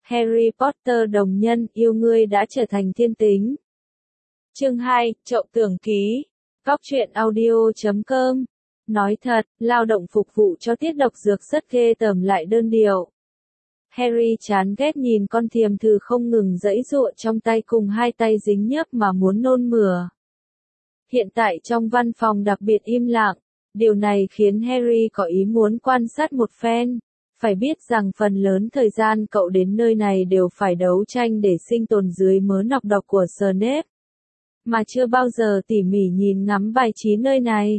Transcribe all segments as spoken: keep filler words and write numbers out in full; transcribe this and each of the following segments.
Harry Potter đồng nhân, yêu ngươi đã trở thành thiên tính. Chương hai, Chậu Tưởng Ký. Góc truyện audio chấm com. Nói thật, lao động phục vụ cho tiết độc dược rất ghê tởm lại đơn điệu. Harry chán ghét nhìn con thiềm thử không ngừng giãy giụa trong tay cùng hai tay dính nhớp mà muốn nôn mửa. Hiện tại trong văn phòng đặc biệt im lặng, điều này khiến Harry có ý muốn quan sát một phen. Phải biết rằng phần lớn thời gian cậu đến nơi này đều phải đấu tranh để sinh tồn dưới mớ nọc độc của Snape. Mà chưa bao giờ tỉ mỉ nhìn ngắm bài trí nơi này.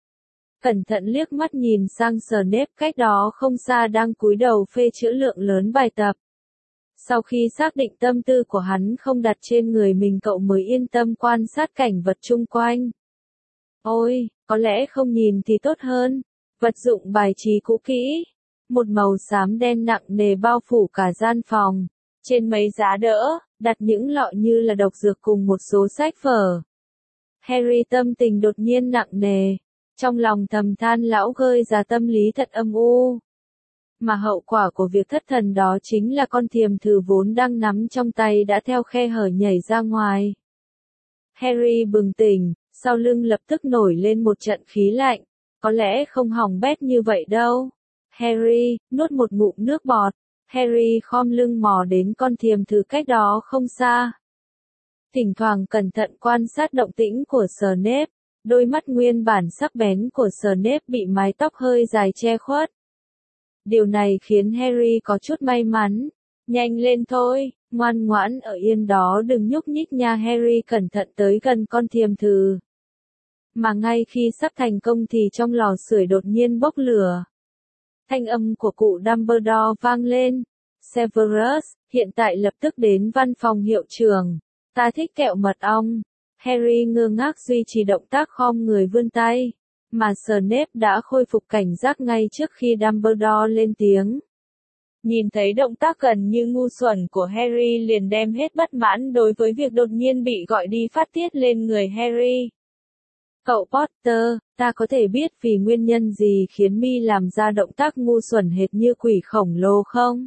Cẩn thận liếc mắt nhìn sang Snape cách đó không xa đang cúi đầu phê chữa lượng lớn bài tập. Sau khi xác định tâm tư của hắn không đặt trên người mình, cậu mới yên tâm quan sát cảnh vật chung quanh. Ôi, có lẽ không nhìn thì tốt hơn. Vật dụng bài trí cũ kỹ. Một màu xám đen nặng nề bao phủ cả gian phòng. Trên mấy giá đỡ, đặt những lọ như là độc dược cùng một số sách vở. Harry tâm tình đột nhiên nặng nề. Trong lòng thầm than lão gơi già tâm lý thật âm u. Mà hậu quả của việc thất thần đó chính là con thiềm thử vốn đang nắm trong tay đã theo khe hở nhảy ra ngoài. Harry bừng tỉnh, sau lưng lập tức nổi lên một trận khí lạnh. Có lẽ không hỏng bét như vậy đâu. Harry, nuốt một ngụm nước bọt. Harry khom lưng mò đến con thiềm thử cách đó không xa. Thỉnh thoảng cẩn thận quan sát động tĩnh của Snape. Đôi mắt nguyên bản sắc bén của Snape bị mái tóc hơi dài che khuất. Điều này khiến Harry có chút may mắn. Nhanh lên thôi, ngoan ngoãn ở yên đó đừng nhúc nhích nha. Harry cẩn thận tới gần con thiềm thử. Mà ngay khi sắp thành công thì trong lò sưởi đột nhiên bốc lửa. Thanh âm của cụ Dumbledore vang lên. Severus, hiện tại lập tức đến văn phòng hiệu trưởng. Ta thích kẹo mật ong. Harry ngơ ngác duy trì động tác khom người vươn tay. Mà Snape đã khôi phục cảnh giác ngay trước khi Dumbledore lên tiếng. Nhìn thấy động tác gần như ngu xuẩn của Harry liền đem hết bất mãn đối với việc đột nhiên bị gọi đi phát tiết lên người Harry. Cậu Potter, ta có thể biết vì nguyên nhân gì khiến mi làm ra động tác ngu xuẩn hệt như quỷ khổng lồ không?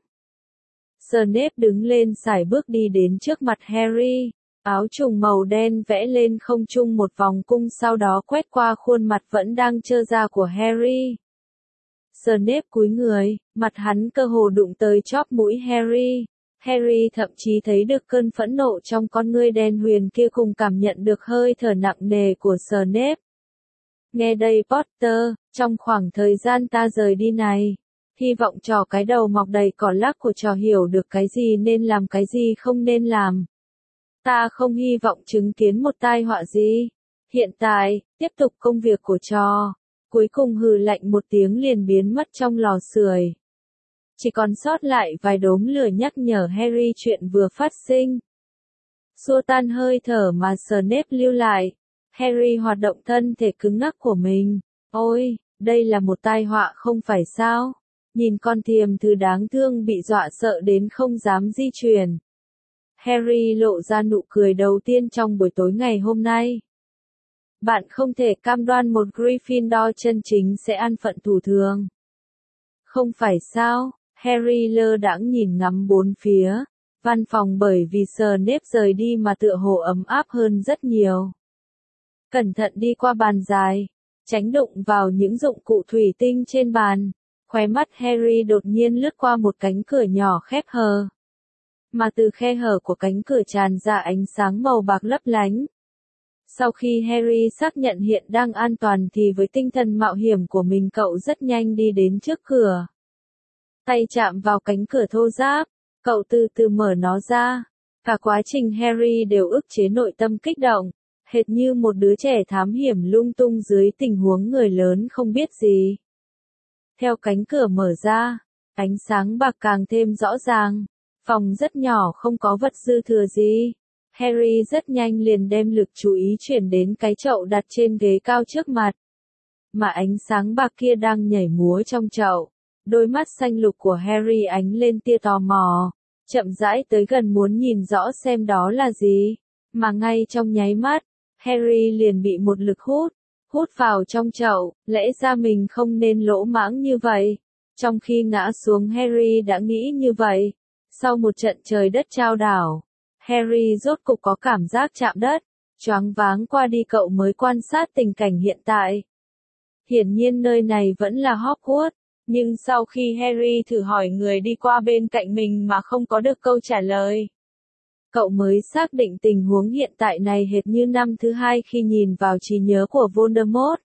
Snape đứng lên sải bước đi đến trước mặt Harry. Áo trùng màu đen vẽ lên không trung một vòng cung sau đó quét qua khuôn mặt vẫn đang trơ ra của Harry. Snape cúi người, mặt hắn cơ hồ đụng tới chóp mũi Harry. Harry thậm chí thấy được cơn phẫn nộ trong con ngươi đen huyền kia cùng cảm nhận được hơi thở nặng nề của Snape. Nghe đây Potter, trong khoảng thời gian ta rời đi này, hy vọng trò cái đầu mọc đầy cỏ lác của trò hiểu được cái gì nên làm cái gì không nên làm. Ta không hy vọng chứng kiến một tai họa gì. Hiện tại, tiếp tục công việc của trò. Cuối cùng hừ lạnh một tiếng liền biến mất trong lò sưởi. Chỉ còn sót lại vài đốm lửa nhắc nhở Harry chuyện vừa phát sinh. Xua tan hơi thở mà Snape lưu lại. Harry hoạt động thân thể cứng ngắc của mình. Ôi, đây là một tai họa không phải sao? Nhìn con thiềm thử đáng thương bị dọa sợ đến không dám di chuyển. Harry lộ ra nụ cười đầu tiên trong buổi tối ngày hôm nay. Bạn không thể cam đoan một Gryffindor chân chính sẽ an phận thủ thường. Không phải sao? Harry lơ đãng nhìn ngắm bốn phía. Văn phòng bởi vì Snape rời đi mà tựa hồ ấm áp hơn rất nhiều. Cẩn thận đi qua bàn dài, tránh đụng vào những dụng cụ thủy tinh trên bàn. Khóe mắt Harry đột nhiên lướt qua một cánh cửa nhỏ khép hờ. Mà từ khe hở của cánh cửa tràn ra ánh sáng màu bạc lấp lánh. Sau khi Harry xác nhận hiện đang an toàn thì với tinh thần mạo hiểm của mình cậu rất nhanh đi đến trước cửa. Tay chạm vào cánh cửa thô ráp, cậu từ từ mở nó ra. Cả quá trình Harry đều ức chế nội tâm kích động, hệt như một đứa trẻ thám hiểm lung tung dưới tình huống người lớn không biết gì. Theo cánh cửa mở ra, ánh sáng bạc càng thêm rõ ràng. Phòng rất nhỏ không có vật dư thừa gì. Harry rất nhanh liền đem lực chú ý chuyển đến cái chậu đặt trên ghế cao trước mặt. Mà ánh sáng bạc kia đang nhảy múa trong chậu. Đôi mắt xanh lục của Harry ánh lên tia tò mò. Chậm rãi tới gần muốn nhìn rõ xem đó là gì. Mà ngay trong nháy mắt, Harry liền bị một lực hút. Hút vào trong chậu, lẽ ra mình không nên lỗ mãng như vậy. Trong khi ngã xuống Harry đã nghĩ như vậy. Sau một trận trời đất chao đảo, Harry rốt cục có cảm giác chạm đất, choáng váng qua đi cậu mới quan sát tình cảnh hiện tại. Hiển nhiên nơi này vẫn là Hogwarts, nhưng sau khi Harry thử hỏi người đi qua bên cạnh mình mà không có được câu trả lời, cậu mới xác định tình huống hiện tại này hệt như năm thứ hai khi nhìn vào trí nhớ của Voldemort.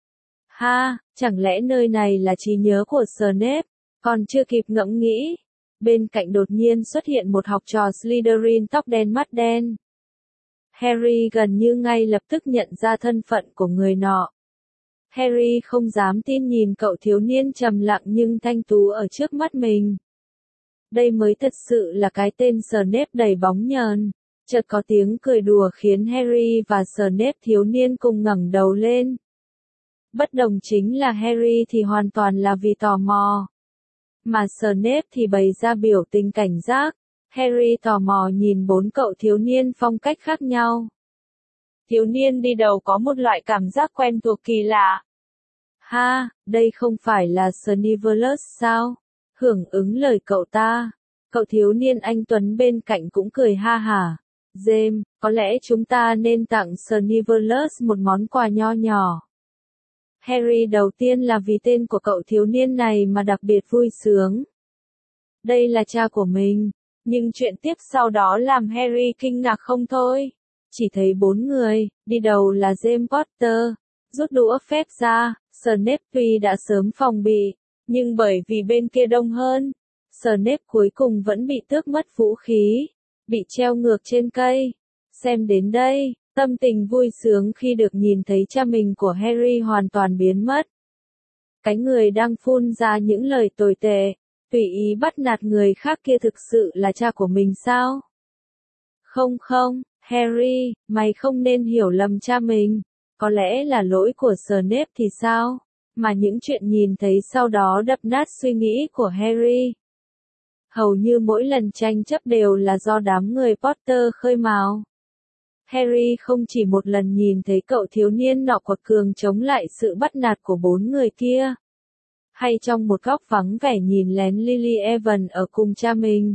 Ha, chẳng lẽ nơi này là trí nhớ của Snape? Còn chưa kịp ngẫm nghĩ, bên cạnh đột nhiên xuất hiện một học trò Slytherin tóc đen mắt đen. Harry gần như ngay lập tức nhận ra thân phận của người nọ. Harry không dám tin nhìn cậu thiếu niên trầm lặng nhưng thanh tú ở trước mắt mình. Đây mới thật sự là cái tên Snape đầy bóng nhờn. Chợt có tiếng cười đùa khiến Harry và Snape thiếu niên cùng ngẩng đầu lên. Bất đồng chính là Harry thì hoàn toàn là vì tò mò, mà Snape thì bày ra biểu tình cảnh giác. Harry tò mò nhìn bốn cậu thiếu niên phong cách khác nhau. Thiếu niên đi đầu có một loại cảm giác quen thuộc kỳ lạ. Ha, đây không phải là Sneaverus sao? Hưởng ứng lời cậu ta, cậu thiếu niên anh tuấn bên cạnh cũng cười ha hả. James, có lẽ chúng ta nên tặng Sneaverus một món quà nho nhỏ. Harry đầu tiên là vì tên của cậu thiếu niên này mà đặc biệt vui sướng. Đây là cha của mình, nhưng chuyện tiếp sau đó làm Harry kinh ngạc không thôi. Chỉ thấy bốn người, đi đầu là James Potter, rút đũa phép ra. Snape tuy đã sớm phòng bị, nhưng bởi vì bên kia đông hơn, Snape cuối cùng vẫn bị tước mất vũ khí, bị treo ngược trên cây. Xem đến đây, tâm tình vui sướng khi được nhìn thấy cha mình của Harry hoàn toàn biến mất. Cái người đang phun ra những lời tồi tệ, tùy ý bắt nạt người khác kia thực sự là cha của mình sao? Không không, Harry, mày không nên hiểu lầm cha mình. Có lẽ là lỗi của Snape thì sao? Mà những chuyện nhìn thấy sau đó đập nát suy nghĩ của Harry. Hầu như mỗi lần tranh chấp đều là do đám người Potter khơi mào. Harry không chỉ một lần nhìn thấy cậu thiếu niên nọ quật cường chống lại sự bắt nạt của bốn người kia. Hay trong một góc vắng vẻ nhìn lén Lily Evans ở cùng cha mình.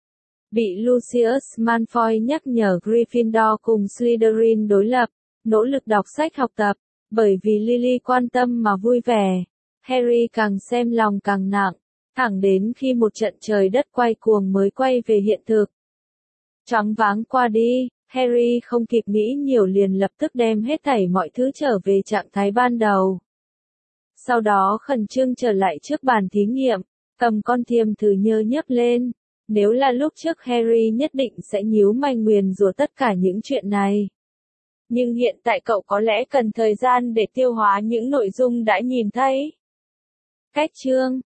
Bị Lucius Malfoy nhắc nhở Gryffindor cùng Slytherin đối lập, nỗ lực đọc sách học tập, bởi vì Lily quan tâm mà vui vẻ. Harry càng xem lòng càng nặng, thẳng đến khi một trận trời đất quay cuồng mới quay về hiện thực. Choáng váng qua đi, Harry không kịp nghĩ nhiều liền lập tức đem hết thảy mọi thứ trở về trạng thái ban đầu. Sau đó khẩn trương trở lại trước bàn thí nghiệm, cầm con thiềm thử nhơ nhấc lên. Nếu là lúc trước Harry nhất định sẽ nhíu mày nguyền rủa tất cả những chuyện này. Nhưng hiện tại cậu có lẽ cần thời gian để tiêu hóa những nội dung đã nhìn thấy. Cách chương